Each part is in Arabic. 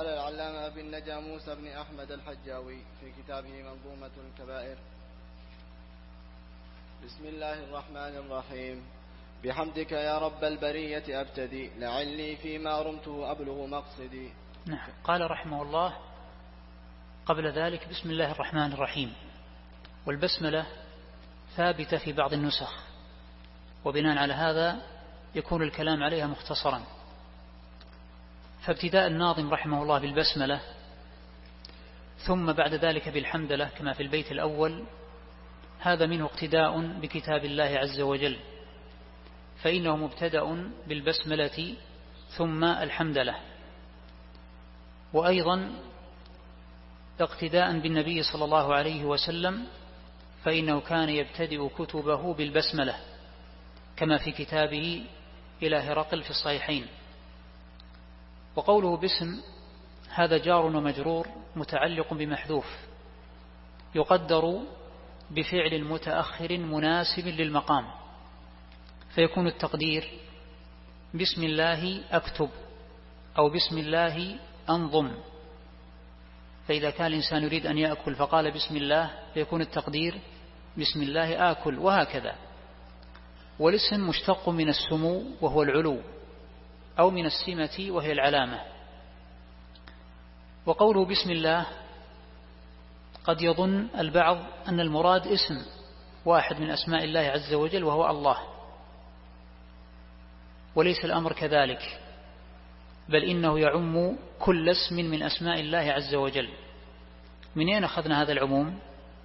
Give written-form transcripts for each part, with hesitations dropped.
قال العلامة أبي النجا موسى بن أحمد الحجاوي في كتابه منظومة الكبائر: بسم الله الرحمن الرحيم. بحمدك يا رب البرية أبتدي، لعلي فيما رمته أبلغ مقصدي. نعم. قال رحمه الله قبل ذلك: بسم الله الرحمن الرحيم. والبسملة ثابتة في بعض النسخ، وبناء على هذا يكون الكلام عليها مختصرا. فابتداء الناظم رحمه الله بالبسملة ثم بعد ذلك بالحمدلة كما في البيت الأول، هذا منه اقتداء بكتاب الله عز وجل، فإنه مبتدأ بالبسملة ثم الحمدلة. وأيضا اقتداء بالنبي صلى الله عليه وسلم، فإنه كان يبتدئ كتبه بالبسملة كما في كتابه إلى هرقل في الصحيحين. وقوله باسم هذا جار ومجرور متعلق بمحذوف يقدر بفعل متأخر مناسب للمقام، فيكون التقدير بسم الله أكتب أو بسم الله أنظم. فإذا كان الإنسان يريد أن يأكل فقال بسم الله، فيكون التقدير بسم الله آكل، وهكذا. والاسم مشتق من السمو وهو العلو، أو من السمة وهي العلامة. وقوله بسم الله قد يظن البعض أن المراد اسم واحد من أسماء الله عز وجل وهو الله، وليس الأمر كذلك، بل إنه يعم كل اسم من أسماء الله عز وجل. من أين أخذنا هذا العموم؟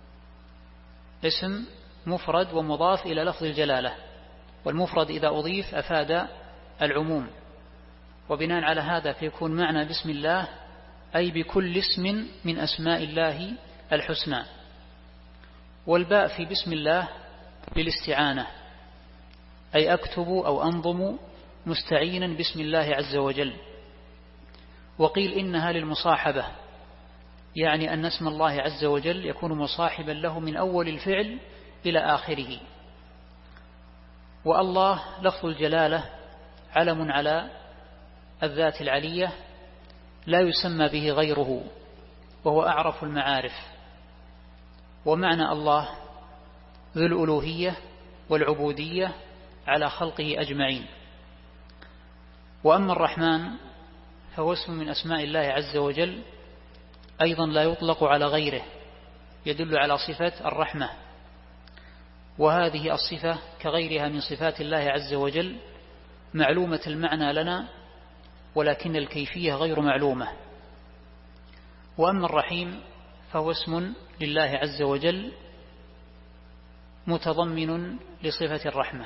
اسم مفرد ومضاف إلى لفظ الجلالة، والمفرد إذا أضيف أفاد العموم، وبناء على هذا فيكون معنى بسم الله أي بكل اسم من أسماء الله الحسنى. والباء في بسم الله للاستعانة، أي أكتب أو أنظم مستعينا بسم الله عز وجل. وقيل إنها للمصاحبة، يعني أن اسم الله عز وجل يكون مصاحبا له من أول الفعل إلى آخره. والله لفظ الجلالة علم على الذات العلية لا يسمى به غيره، وهو أعرف المعارف. ومعنى الله ذو الألوهية والعبودية على خلقه أجمعين. وأما الرحمن فهو اسم من أسماء الله عز وجل، أيضا لا يطلق على غيره، يدل على صفة الرحمة، وهذه الصفة كغيرها من صفات الله عز وجل معلومة المعنى لنا، ولكن الكيفية غير معلومة. وأما الرحيم فهو اسم لله عز وجل متضمن لصفة الرحمة.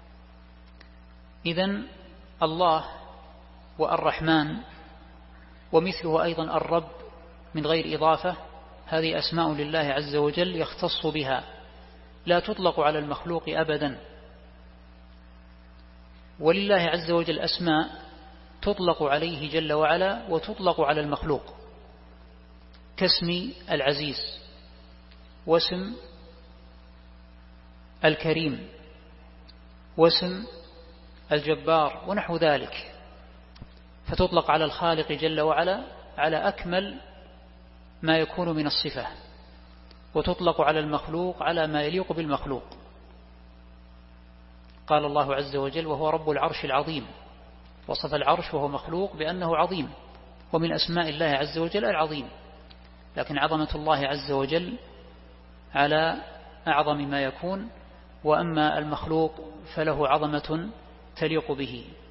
إذن الله والرحمن ومثله أيضا الرب من غير إضافة، هذه أسماء لله عز وجل يختص بها، لا تطلق على المخلوق أبدا. ولله عز وجل أسماء تطلق عليه جل وعلا وتطلق على المخلوق، كاسم العزيز واسم الكريم واسم الجبار ونحو ذلك، فتطلق على الخالق جل وعلا على أكمل ما يكون من الصفة، وتطلق على المخلوق على ما يليق بالمخلوق. قال الله عز وجل: وهو رب العرش العظيم، وصف العرش وهو مخلوق بأنه عظيم، ومن أسماء الله عز وجل العظيم، لكن عظمة الله عز وجل على أعظم ما يكون، وأما المخلوق فله عظمة تليق به.